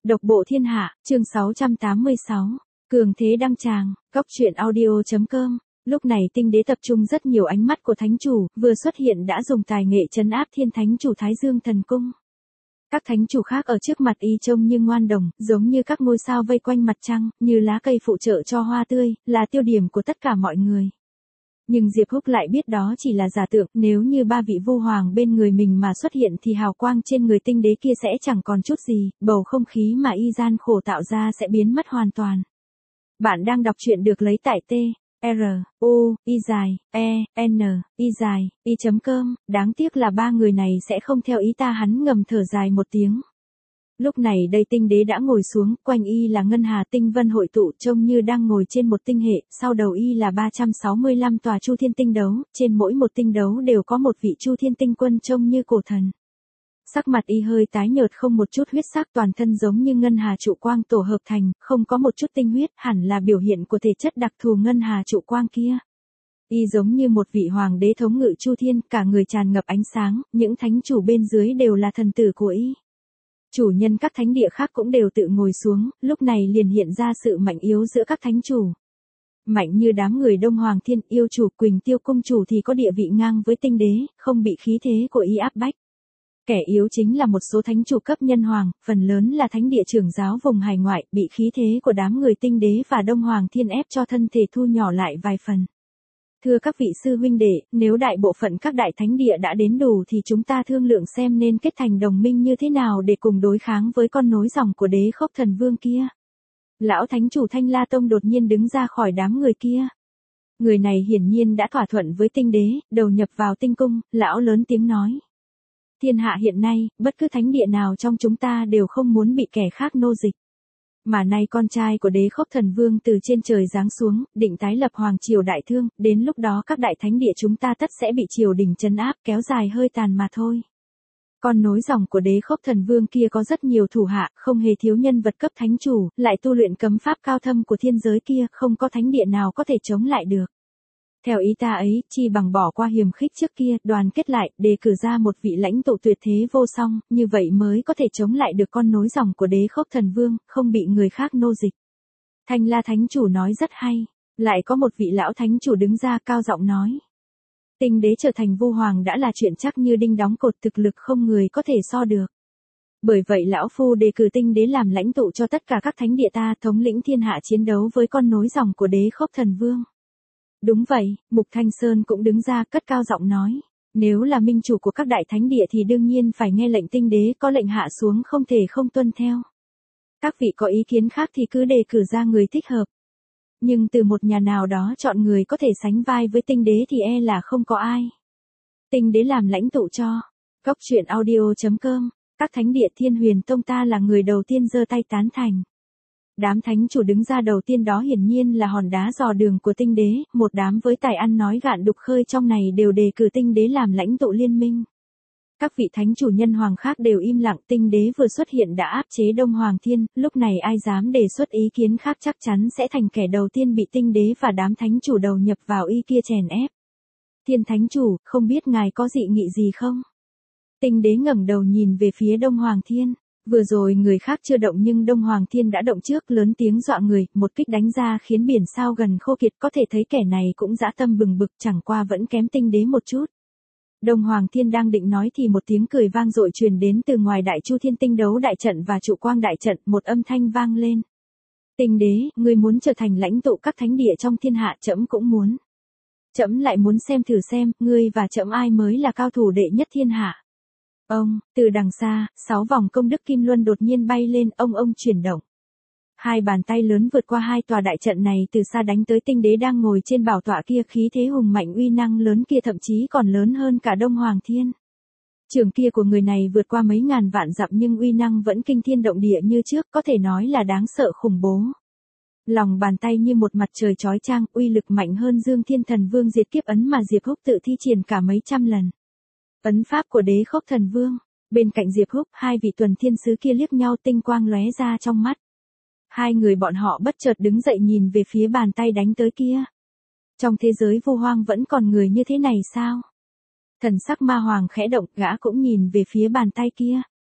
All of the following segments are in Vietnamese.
Độc bộ thiên hạ, chương 686. Cường thế đăng tràng, góc truyện audio.com. Lúc này tinh đế tập trung rất nhiều ánh mắt của thánh chủ, vừa xuất hiện đã dùng tài nghệ trấn áp thiên thánh chủ Thái Dương thần cung. Các thánh chủ khác ở trước mặt y trông như ngoan đồng, giống như các ngôi sao vây quanh mặt trăng, như lá cây phụ trợ cho hoa tươi, là tiêu điểm của tất cả mọi người. Nhưng Diệp Húc lại biết đó chỉ là giả tượng, nếu như ba vị vu hoàng bên người mình mà xuất hiện thì hào quang trên người tinh đế kia sẽ chẳng còn chút gì, bầu không khí mà y gian khổ tạo ra sẽ biến mất hoàn toàn. Bạn đang đọc truyện được lấy tại t-r-u-i-e-n-i-i.com, đáng tiếc là ba người này sẽ không theo ý ta, hắn ngầm thở dài một tiếng. Lúc này đây tinh đế đã ngồi xuống, quanh y là ngân hà tinh vân hội tụ, trông như đang ngồi trên một tinh hệ, sau đầu y là 365 tòa chu thiên tinh đấu, trên mỗi một tinh đấu đều có một vị chu thiên tinh quân trông như cổ thần. Sắc mặt y hơi tái nhợt, không một chút huyết sắc, toàn thân giống như ngân hà trụ quang tổ hợp thành, không có một chút tinh huyết, hẳn là biểu hiện của thể chất đặc thù ngân hà trụ quang kia. Y giống như một vị hoàng đế thống ngự chu thiên, cả người tràn ngập ánh sáng, những thánh chủ bên dưới đều là thần tử của y. Chủ nhân các thánh địa khác cũng đều tự ngồi xuống, lúc này liền hiện ra sự mạnh yếu giữa các thánh chủ. Mạnh như đám người Đông Hoàng Thiên, yêu chủ Quỳnh Tiêu cung chủ thì có địa vị ngang với tinh đế, không bị khí thế của y áp bách. Kẻ yếu chính là một số thánh chủ cấp nhân hoàng, phần lớn là thánh địa trưởng giáo vùng hải ngoại, bị khí thế của đám người tinh đế và Đông Hoàng Thiên ép cho thân thể thu nhỏ lại vài phần. Thưa các vị sư huynh đệ, nếu đại bộ phận các đại thánh địa đã đến đủ thì chúng ta thương lượng xem nên kết thành đồng minh như thế nào để cùng đối kháng với con nối dòng của Đế Khốc Thần Vương kia. Lão thánh chủ Thanh La Tông đột nhiên đứng ra khỏi đám người kia. Người này hiển nhiên đã thỏa thuận với tinh đế, đầu nhập vào tinh cung, lão lớn tiếng nói. Thiên hạ hiện nay, bất cứ thánh địa nào trong chúng ta đều không muốn bị kẻ khác nô dịch. Mà nay con trai của Đế Khốc Thần Vương từ trên trời giáng xuống, định tái lập hoàng triều đại thương, đến lúc đó các đại thánh địa chúng ta tất sẽ bị triều đình trấn áp, kéo dài hơi tàn mà thôi. Con nối dòng của Đế Khốc Thần Vương kia có rất nhiều thủ hạ, không hề thiếu nhân vật cấp thánh chủ, lại tu luyện cấm pháp cao thâm của thiên giới kia, không có thánh địa nào có thể chống lại được. Theo ý ta ấy, chi bằng bỏ qua hiềm khích trước kia, đoàn kết lại, đề cử ra một vị lãnh tụ tuyệt thế vô song, như vậy mới có thể chống lại được con nối dòng của Đế Khốc Thần Vương, không bị người khác nô dịch. Thanh La thánh chủ nói rất hay, lại có một vị lão thánh chủ đứng ra cao giọng nói. Tinh đế trở thành vu hoàng đã là chuyện chắc như đinh đóng cột, thực lực không người có thể so được. Bởi vậy lão phu đề cử tinh đế làm lãnh tụ cho tất cả các thánh địa ta, thống lĩnh thiên hạ chiến đấu với con nối dòng của Đế Khốc Thần Vương. Đúng vậy, Mục Thanh Sơn cũng đứng ra cất cao giọng nói. Nếu là minh chủ của các đại thánh địa thì đương nhiên phải nghe lệnh tinh đế, có lệnh hạ xuống không thể không tuân theo. Các vị có ý kiến khác thì cứ đề cử ra người thích hợp. Nhưng từ một nhà nào đó chọn người có thể sánh vai với tinh đế thì e là không có ai. Tinh đế làm lãnh tụ cho. Góc truyện audio.com, các thánh địa Thiên Huyền Tông ta là người đầu tiên giơ tay tán thành. Đám thánh chủ đứng ra đầu tiên đó hiển nhiên là hòn đá dò đường của tinh đế, một đám với tài ăn nói gạn đục khơi trong này đều đề cử tinh đế làm lãnh tụ liên minh. Các vị thánh chủ nhân hoàng khác đều im lặng, tinh đế vừa xuất hiện đã áp chế Đông Hoàng Thiên, lúc này ai dám đề xuất ý kiến khác chắc chắn sẽ thành kẻ đầu tiên bị tinh đế và đám thánh chủ đầu nhập vào y kia chèn ép. Thiên thánh chủ, không biết ngài có dị nghị gì không? Tinh đế ngẩng đầu nhìn về phía Đông Hoàng Thiên. Vừa rồi người khác chưa động nhưng Đông Hoàng Thiên đã động trước, lớn tiếng dọa người, một kích đánh ra khiến biển sao gần khô kiệt, có thể thấy kẻ này cũng dã tâm bừng bực, chẳng qua vẫn kém tinh đế một chút. Đông Hoàng Thiên đang định nói thì một tiếng cười vang dội truyền đến từ ngoài đại chu thiên tinh đấu đại trận và trụ quang đại trận, một âm thanh vang lên. Tinh đế, ngươi muốn trở thành lãnh tụ các thánh địa trong thiên hạ, trẫm cũng muốn. Trẫm lại muốn xem thử xem, ngươi và trẫm ai mới là cao thủ đệ nhất thiên hạ. Từ đằng xa, 6 vòng công đức kim luân đột nhiên bay lên, ông chuyển động. Hai bàn tay lớn vượt qua hai tòa đại trận này từ xa đánh tới tinh đế đang ngồi trên bảo tọa kia, khí thế hùng mạnh uy năng lớn kia thậm chí còn lớn hơn cả Đông Hoàng Thiên. Trường kia của người này vượt qua mấy ngàn vạn dặm nhưng uy năng vẫn kinh thiên động địa như trước, có thể nói là đáng sợ khủng bố. Lòng bàn tay như một mặt trời chói chang, uy lực mạnh hơn Dương Thiên Thần Vương diệt kiếp ấn mà Diệp Húc tự thi triển cả mấy trăm lần. Ấn pháp của Đế Khốc Thần Vương, bên cạnh Diệp Húc, hai vị tuần thiên sứ kia liếc nhau, tinh quang lóe ra trong mắt. Hai người bọn họ bất chợt đứng dậy nhìn về phía bàn tay đánh tới kia. Trong thế giới vô hoang vẫn còn người như thế này sao? Thần sắc Ma Hoàng khẽ động, gã cũng nhìn về phía bàn tay kia.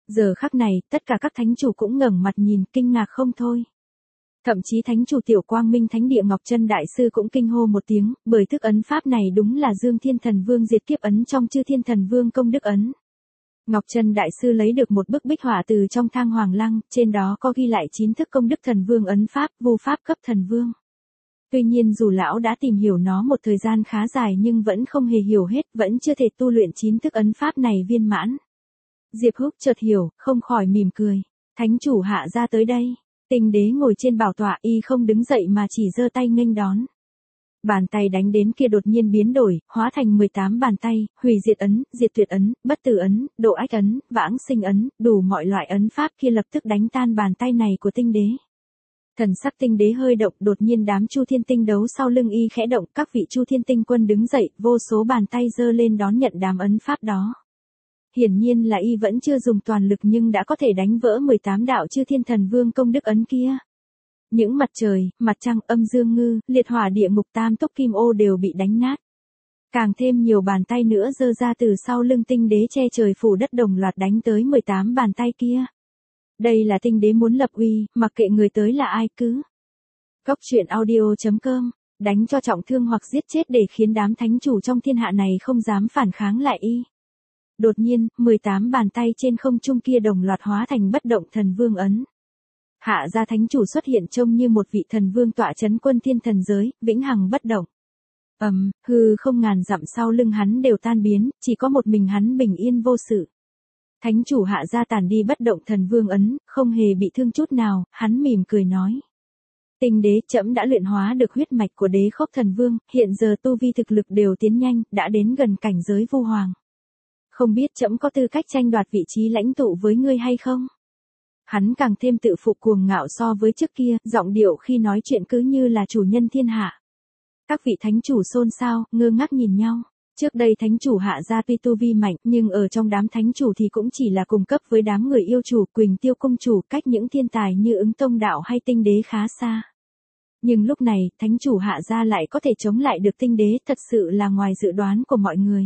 Giờ khắc này, tất cả các thánh chủ cũng ngẩng mặt nhìn, kinh ngạc không thôi. Thậm chí thánh chủ Tiểu Quang Minh Thánh Địa Ngọc Chân Đại Sư cũng kinh hô một tiếng, bởi thức ấn pháp này đúng là Dương Thiên Thần Vương diệt kiếp ấn trong Chư Thiên Thần Vương công đức ấn. Ngọc Chân Đại Sư lấy được một bức bích họa từ trong thang hoàng lăng, trên đó có ghi lại 9 thức công đức thần vương ấn pháp, vô pháp cấp thần vương. Tuy nhiên dù lão đã tìm hiểu nó một thời gian khá dài nhưng vẫn không hề hiểu hết, vẫn chưa thể tu luyện 9 thức ấn pháp này viên mãn. Diệp Húc chợt hiểu, không khỏi mỉm cười. Thánh chủ Hạ Gia tới đây. Tinh đế ngồi trên bảo tọa, y không đứng dậy mà chỉ giơ tay nghênh đón. Bàn tay đánh đến kia đột nhiên biến đổi, hóa thành 18 bàn tay, hủy diệt ấn, diệt tuyệt ấn, bất tử ấn, độ ách ấn, vãng sinh ấn, đủ mọi loại ấn pháp kia lập tức đánh tan bàn tay này của tinh đế. Thần sắc tinh đế hơi động, đột nhiên đám Chu Thiên Tinh đấu sau lưng y khẽ động, các vị Chu Thiên Tinh quân đứng dậy, vô số bàn tay giơ lên đón nhận đám ấn pháp đó. Hiển nhiên là y vẫn chưa dùng toàn lực nhưng đã có thể đánh vỡ 18 đạo Chư Thiên Thần Vương công đức ấn kia. Những mặt trời, mặt trăng, âm dương ngư, liệt hỏa địa ngục tam túc kim ô đều bị đánh nát. Càng thêm nhiều bàn tay nữa giơ ra từ sau lưng tinh đế che trời phủ đất đồng loạt đánh tới 18 bàn tay kia. Đây là tinh đế muốn lập uy, mặc kệ người tới là ai cứ. Cốc truyện audio.com, đánh cho trọng thương hoặc giết chết để khiến đám thánh chủ trong thiên hạ này không dám phản kháng lại y. Đột nhiên, 18 bàn tay trên không trung kia đồng loạt hóa thành bất động thần vương ấn. Hạ Gia thánh chủ xuất hiện trông như một vị thần vương tọa trấn quân thiên thần giới, vĩnh hằng bất động. Hư không ngàn dặm sau lưng hắn đều tan biến, chỉ có một mình hắn bình yên vô sự. Thánh chủ Hạ Gia tản đi bất động thần vương ấn, không hề bị thương chút nào, hắn mỉm cười nói. Tinh đế, trẫm đã luyện hóa được huyết mạch của đế khốc thần vương, hiện giờ tu vi thực lực đều tiến nhanh, đã đến gần cảnh giới vu hoàng. Không biết trẫm có tư cách tranh đoạt vị trí lãnh tụ với ngươi hay không? Hắn càng thêm tự phụ cuồng ngạo so với trước kia, giọng điệu khi nói chuyện cứ như là chủ nhân thiên hạ. Các vị thánh chủ xôn xao, ngơ ngác nhìn nhau. Trước đây thánh chủ Hạ Gia tuy tu vi mạnh, nhưng ở trong đám thánh chủ thì cũng chỉ là cùng cấp với đám người yêu chủ, Quỳnh Tiêu công chủ, cách những thiên tài như Ứng Tông Đạo hay Tinh Đế khá xa. Nhưng lúc này, thánh chủ Hạ Gia lại có thể chống lại được Tinh Đế, thật sự là ngoài dự đoán của mọi người.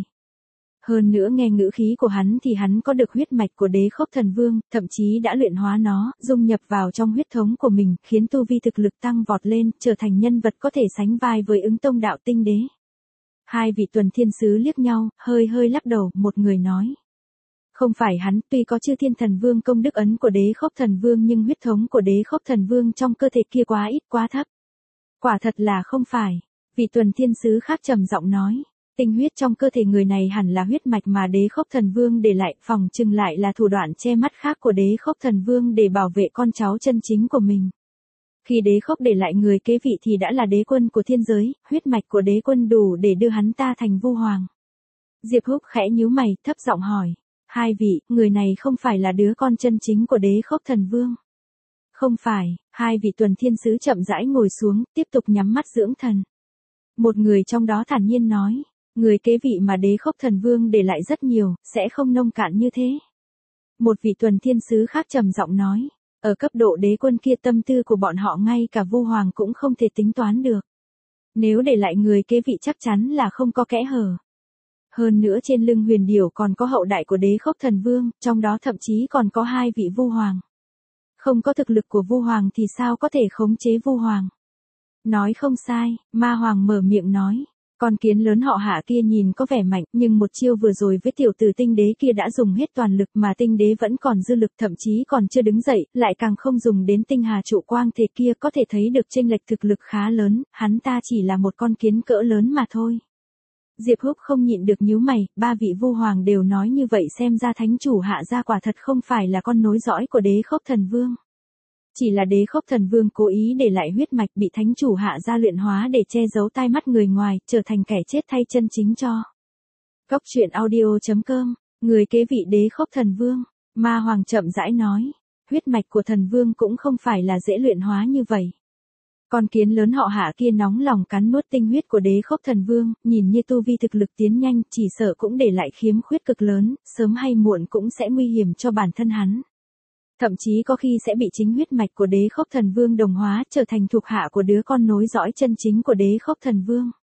Hơn nữa nghe ngữ khí của hắn thì hắn có được huyết mạch của đế khốc thần vương, thậm chí đã luyện hóa nó, dung nhập vào trong huyết thống của mình, khiến tu vi thực lực tăng vọt lên, trở thành nhân vật có thể sánh vai với Ứng Tông Đạo Tinh Đế. Hai vị tuần thiên sứ liếc nhau, hơi lắc đầu, một người nói. Không phải hắn, tuy có Chư Thiên Thần Vương công đức ấn của đế khốc thần vương nhưng huyết thống của đế khốc thần vương trong cơ thể kia quá ít quá thấp. Quả thật là không phải. Vị tuần thiên sứ khác trầm giọng nói. Tinh huyết trong cơ thể người này hẳn là huyết mạch mà đế khốc thần vương để lại, phòng chừng lại là thủ đoạn che mắt khác của đế khốc thần vương để bảo vệ con cháu chân chính của mình. Khi đế khốc để lại người kế vị thì đã là đế quân của thiên giới, huyết mạch của đế quân đủ để đưa hắn ta thành vu hoàng. Diệp Húc khẽ nhíu mày, thấp giọng hỏi. Hai vị, người này không phải là đứa con chân chính của đế khốc thần vương. Không phải, hai vị tuần thiên sứ chậm rãi ngồi xuống, tiếp tục nhắm mắt dưỡng thần. Một người trong đó thản nhiên nói. Người kế vị mà đế khốc thần vương để lại rất nhiều, sẽ không nông cạn như thế. Một vị tuần thiên sứ khác trầm giọng nói, ở cấp độ đế quân kia tâm tư của bọn họ ngay cả vu hoàng cũng không thể tính toán được. Nếu để lại người kế vị chắc chắn là không có kẽ hở. Hơn nữa trên lưng huyền điểu còn có hậu đại của đế khốc thần vương, trong đó thậm chí còn có hai vị vu hoàng. Không có thực lực của vu hoàng thì sao có thể khống chế vu hoàng. Nói không sai, ma hoàng mở miệng nói. Con kiến lớn họ Hạ kia nhìn có vẻ mạnh, nhưng một chiêu vừa rồi với tiểu tử tinh đế kia đã dùng hết toàn lực mà tinh đế vẫn còn dư lực, thậm chí còn chưa đứng dậy, lại càng không dùng đến tinh hà trụ quang thể kia, có thể thấy được chênh lệch thực lực khá lớn, hắn ta chỉ là một con kiến cỡ lớn mà thôi. Diệp Húc không nhịn được nhíu mày, ba vị vu hoàng đều nói như vậy xem ra thánh chủ Hạ Gia quả thật không phải là con nối dõi của đế khốc thần vương. Chỉ là đế khốc thần vương cố ý để lại huyết mạch bị thánh chủ Hạ Gia luyện hóa để che giấu tai mắt người ngoài, trở thành kẻ chết thay chân chính cho. Cốc truyện audio.com, người kế vị đế khốc thần vương, ma hoàng chậm rãi nói, huyết mạch của thần vương cũng không phải là dễ luyện hóa như vậy. Con kiến lớn họ Hạ kia nóng lòng cắn nuốt tinh huyết của đế khốc thần vương, nhìn như tu vi thực lực tiến nhanh, chỉ sợ cũng để lại khiếm khuyết cực lớn, sớm hay muộn cũng sẽ nguy hiểm cho bản thân hắn. Thậm chí có khi sẽ bị chính huyết mạch của đế khốc thần vương đồng hóa, trở thành thuộc hạ của đứa con nối dõi chân chính của đế khốc thần vương.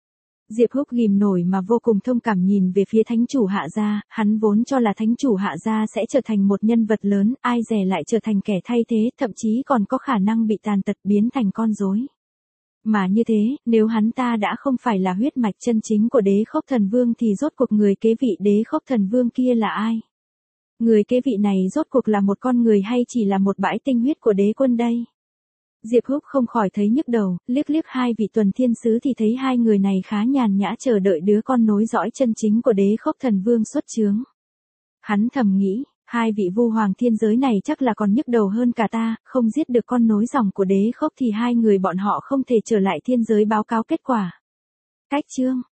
Diệp Húc ghìm nổi mà vô cùng thông cảm nhìn về phía thánh chủ Hạ gia, hắn vốn cho là thánh chủ Hạ gia sẽ trở thành một nhân vật lớn, ai dè lại trở thành kẻ thay thế, thậm chí còn có khả năng bị tàn tật biến thành con rối. Mà như thế, nếu hắn ta đã không phải là huyết mạch chân chính của Đế Khốc Thần Vương thì rốt cuộc người kế vị Đế Khốc Thần Vương kia là ai? Người kế vị này rốt cuộc là một con người hay chỉ là một bãi tinh huyết của đế quân đây? Diệp Húc không khỏi thấy nhức đầu, liếc liếc hai vị tuần thiên sứ thì thấy hai người này khá nhàn nhã chờ đợi đứa con nối dõi chân chính của Đế Khốc Thần Vương xuất chướng. Hắn thầm nghĩ, hai vị vu hoàng thiên giới này chắc là còn nhức đầu hơn cả ta, không giết được con nối dòng của Đế Khốc thì hai người bọn họ không thể trở lại thiên giới báo cáo kết quả. Cách chương